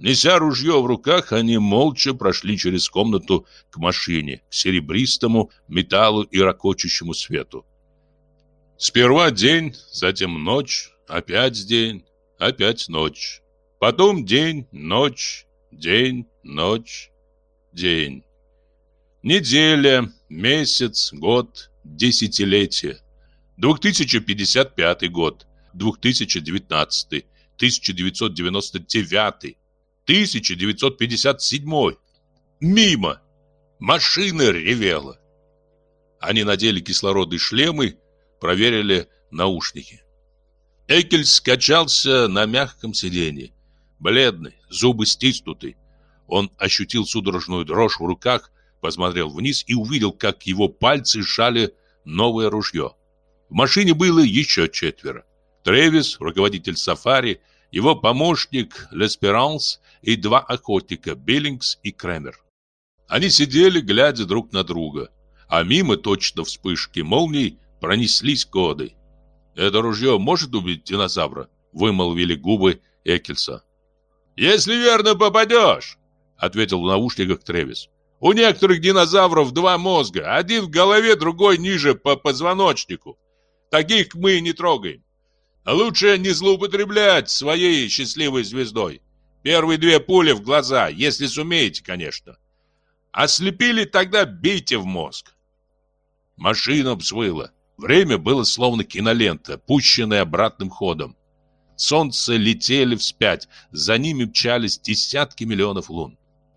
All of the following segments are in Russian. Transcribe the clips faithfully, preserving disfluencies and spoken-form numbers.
Неся ружье в руках, они молча прошли через комнату к машине, к серебристому металлу и ракочущему свету. Сперва день, затем ночь, опять день, опять ночь. Потом день, ночь, день, ночь, день. Неделя, месяц, год, десятилетие. две тысячи пятьдесят пятый год, две тысячи девятнадцатый, тысяча девятьсот девяносто девятый, тысяча девятьсот пятьдесят седьмой. Мимо. Машина ревела. Они надели кислородные шлемы, проверили наушники. Эккельс скачался на мягком сиденье. Бледный, зубы стиснуты. Он ощутил судорожную дрожь в руках, посмотрел вниз и увидел, как его пальцы сжали новое ружье. В машине было еще четверо. Трэвис, руководитель сафари, его помощник Л'Эсперанс и два охотника, Биллингс и Кремер. Они сидели, глядя друг на друга, а мимо, точно вспышки молний, пронеслись годы. «Это ружье может убить динозавра?» — вымолвили губы Эккельса. «Если верно попадешь», — ответил в наушниках Трэвис. «У некоторых динозавров два мозга, один в голове, другой ниже по позвоночнику. Таких мы не трогаем. Лучше не злоупотреблять своей счастливой звездой. Первые две пули в глаза, если сумеете, конечно. Ослепили, тогда бейте в мозг». Машина взвыла. Время было словно кинолента, пущенная обратным ходом. Солнце летели вспять, за ними мчались десятки миллионов лун.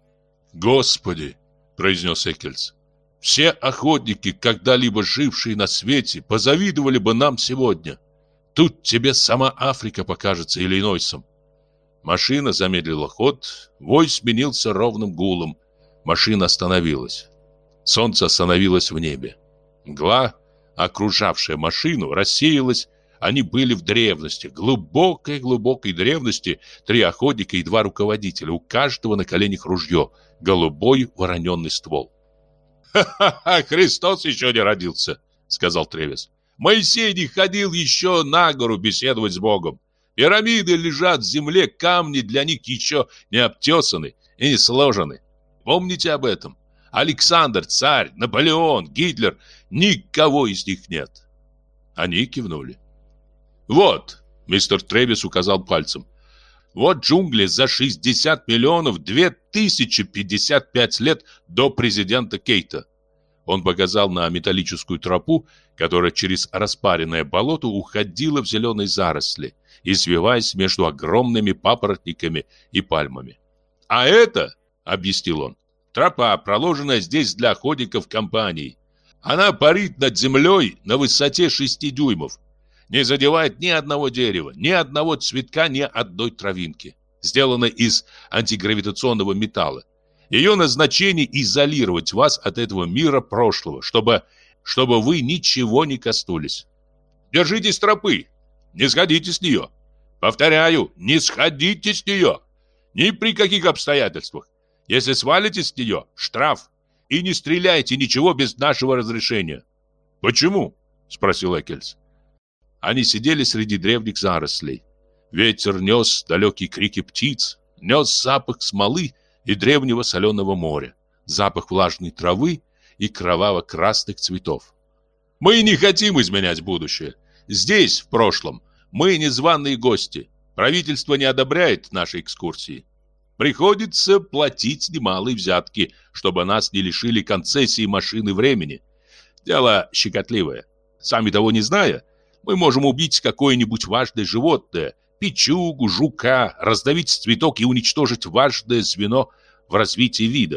«Господи!» — произнес Эккельс. «Все охотники, когда-либо жившие на свете, позавидовали бы нам сегодня. Тут тебе сама Африка покажется Иллинойсом». Машина замедлила ход, вой сменился ровным гулом. Машина остановилась. Солнце остановилось в небе. Мгла, окружавшая машину, рассеялась. Они были в древности, глубокой-глубокой древности, три охотника и два руководителя, у каждого на коленях ружье, голубой вороненный ствол. «Ха-ха-ха, Христос еще не родился», — сказал Трэвис. «Моисей не ходил еще на гору беседовать с Богом. Пирамиды лежат в земле, камни для них еще не обтесаны и не сложены. Помните об этом? Александр, царь, Наполеон, Гитлер, никого из них нет». Они кивнули. «Вот», — мистер Трэвис указал пальцем, «вот джунгли за шестьдесят миллионов две тысячи пятьдесят пять лет до президента Кейта». Он показал на металлическую тропу, которая через распаренное болото уходила в зеленые заросли, извиваясь между огромными папоротниками и пальмами. «А это, — объяснил он, — тропа, проложенная здесь для охотников компании. Она парит над землей на высоте шести дюймов. Не задевает ни одного дерева, ни одного цветка, ни одной травинки. Сделана из антигравитационного металла. Ее назначение — изолировать вас от этого мира прошлого, чтобы, чтобы вы ничего не коснулись. Держитесь тропы, не сходите с нее. Повторяю, не сходите с нее. Ни при каких обстоятельствах. Если свалите с нее, штраф. И не стреляйте ничего без нашего разрешения». «Почему?» — спросил Эккельс. Они сидели среди древних зарослей. Ветер нес далекие крики птиц, нес запах смолы и древнего соленого моря, запах влажной травы и кроваво-красных цветов. «Мы не хотим изменять будущее. Здесь, в прошлом, мы незваные гости. Правительство не одобряет наши экскурсии. Приходится платить немалые взятки, чтобы нас не лишили концессии машины времени. Дело щекотливое. Сами того не зная, мы можем убить какое-нибудь важное животное, печугу, жука, раздавить цветок и уничтожить важное звено в развитии вида».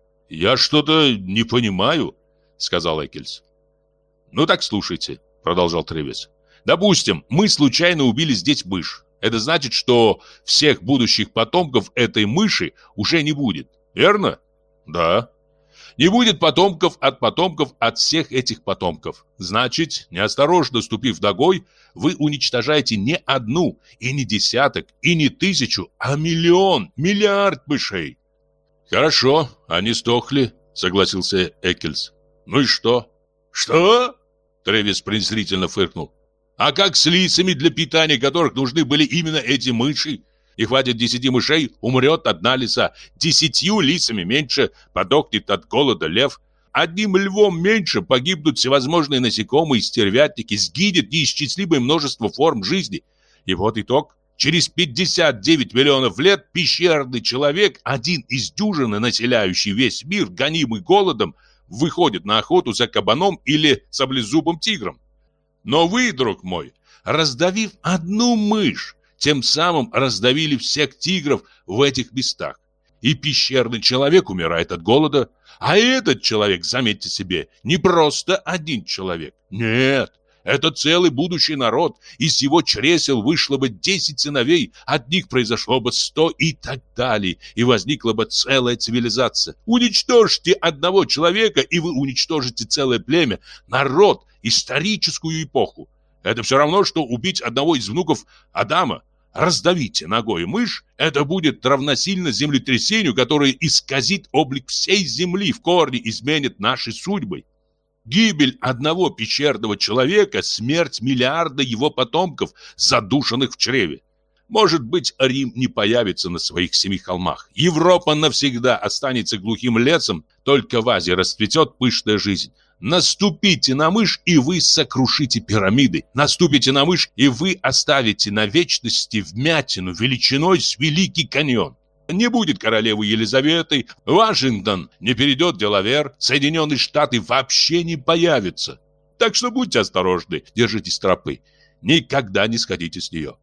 «Я что-то не понимаю», — сказал Эккельс. «Ну так слушайте», — продолжал Трэвис. «Допустим, мы случайно убили здесь мышь. Это значит, что всех будущих потомков этой мыши уже не будет, верно?» «Да». «Не будет потомков от потомков от всех этих потомков. Значит, неосторожно ступив ногой, вы уничтожаете не одну, и не десяток, и не тысячу, а миллион, миллиард мышей». «Хорошо, они сдохли», — согласился Эккельс. «Ну и что?» «Что?» — Трэвис презрительно фыркнул. «А как с лицами, для питания которых нужны были именно эти мыши? Не хватит десяти мышей, умрет одна лиса. Десятью лисами меньше подохнет от голода лев. Одним львом меньше погибнут всевозможные насекомые и стервятники, сгинет неисчислимое множество форм жизни. И вот итог. Через пятьдесят девять миллионов лет пещерный человек, один из дюжины, населяющий весь мир, гонимый голодом, выходит на охоту за кабаном или саблезубым тигром. Но вы, друг мой, раздавив одну мышь, тем самым раздавили всех тигров в этих местах. И пещерный человек умирает от голода. А этот человек, заметьте себе, не просто один человек. Нет, это целый будущий народ. Из его чресел вышло бы десять сыновей, от них произошло бы сто и так далее. И возникла бы целая цивилизация. Уничтожьте одного человека, и вы уничтожите целое племя, народ, историческую эпоху. Это все равно, что убить одного из внуков Адама. Раздавите ногой мышь, это будет равносильно землетрясению, которое исказит облик всей земли, в корне изменит наши судьбы. Гибель одного пещерного человека, смерть миллиарда его потомков, задушенных в чреве. Может быть, Рим не появится на своих семи холмах. Европа навсегда останется глухим лесом, только в Азии расцветет пышная жизнь. Наступите на мышь, и вы сокрушите пирамиды. Наступите на мышь, и вы оставите на вечности вмятину величиной с Великий каньон. Не будет королевы Елизаветы, Вашингтон не перейдет в Делавер, Соединенные Штаты вообще не появятся. Так что будьте осторожны, держитесь тропы. Никогда не сходите с нее.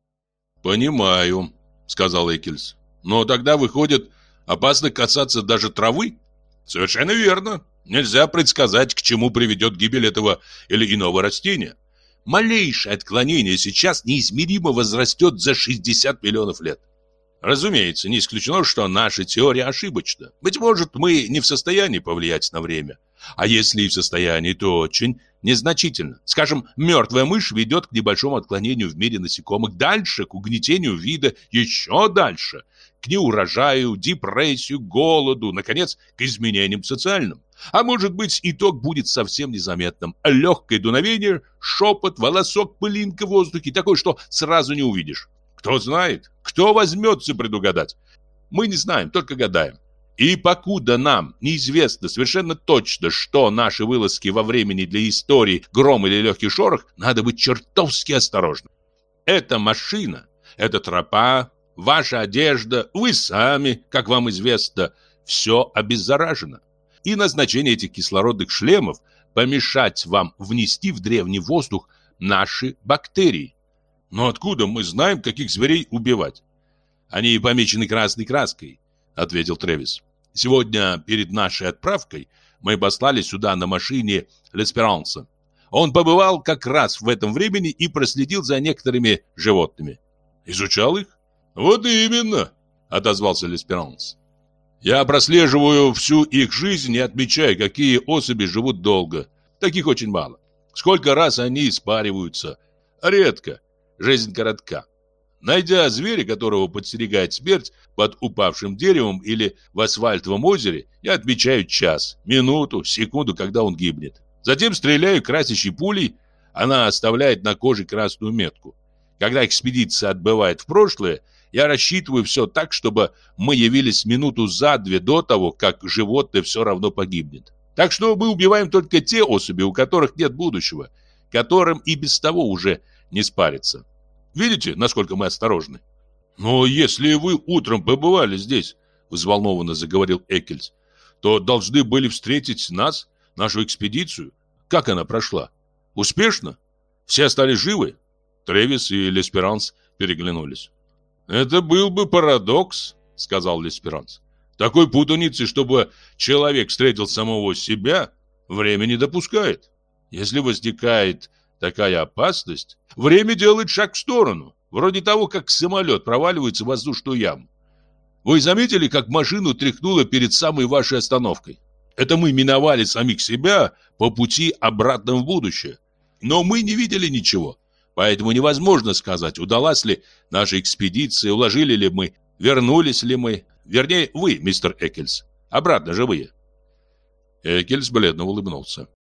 «Понимаю», — сказал Эккельс. «Но тогда, выходит, опасно касаться даже травы?» «Совершенно верно. Нельзя предсказать, к чему приведет гибель этого или иного растения. Малейшее отклонение сейчас неизмеримо возрастет за шестьдесят миллионов лет. Разумеется, не исключено, что наша теория ошибочна. Быть может, мы не в состоянии повлиять на время. А если и в состоянии, то очень незначительно. Скажем, мертвая мышь ведет к небольшому отклонению в мире насекомых, дальше к угнетению вида, еще дальше к неурожаю, депрессию, голоду, наконец, к изменениям социальным. А может быть, итог будет совсем незаметным. Легкое дуновение, шепот, волосок, пылинка в воздухе, такое, что сразу не увидишь. Кто знает, кто возьмется предугадать? Мы не знаем, только гадаем. И покуда нам неизвестно совершенно точно, что наши вылазки во времени для истории гром или легкий шорох, надо быть чертовски осторожным. Эта машина, эта тропа, ваша одежда, вы сами, как вам известно, все обеззаражено. И назначение этих кислородных шлемов – помешать вам внести в древний воздух наши бактерии. Но откуда мы знаем, каких зверей убивать? Они помечены красной краской, ответил Трэвис. Сегодня перед нашей отправкой мы послали сюда на машине Л'Эсперанса. Он побывал как раз в этом времени и проследил за некоторыми животными. Изучал их? Вот именно, отозвался Л'Эсперанс. Я прослеживаю всю их жизнь и отмечаю, какие особи живут долго. Таких очень мало. Сколько раз они испариваются? Редко. Жизнь коротка. Найдя зверя, которого подстерегает смерть под упавшим деревом или в асфальтовом озере, я отмечаю час, минуту, секунду, когда он гибнет. Затем стреляю красящей пулей, она оставляет на коже красную метку. Когда экспедиция отбывает в прошлое, я рассчитываю все так, чтобы мы явились минуту за две до того, как животное все равно погибнет. Так что мы убиваем только те особи, у которых нет будущего, которым и без того уже не спарится. Видите, насколько мы осторожны? Но если вы утром побывали здесь, взволнованно заговорил Эккельс, то должны были встретить нас, нашу экспедицию. Как она прошла? Успешно? Все остались живы? Трэвис и Л'Эсперанс переглянулись. Это был бы парадокс, сказал Л'Эсперанс. Такой путаницы, чтобы человек встретил самого себя, время не допускает. Если возникает такая опасность, время делает шаг в сторону, вроде того, как самолет проваливается в воздушную яму. Вы заметили, как машину тряхнуло перед самой вашей остановкой? Это мы миновали самих себя по пути обратно в будущее. Но мы не видели ничего, поэтому невозможно сказать, удалась ли наша экспедиция, уложили ли мы, вернулись ли мы. Вернее, вы, мистер Эккельс, обратно живые. Эккельс бледно улыбнулся.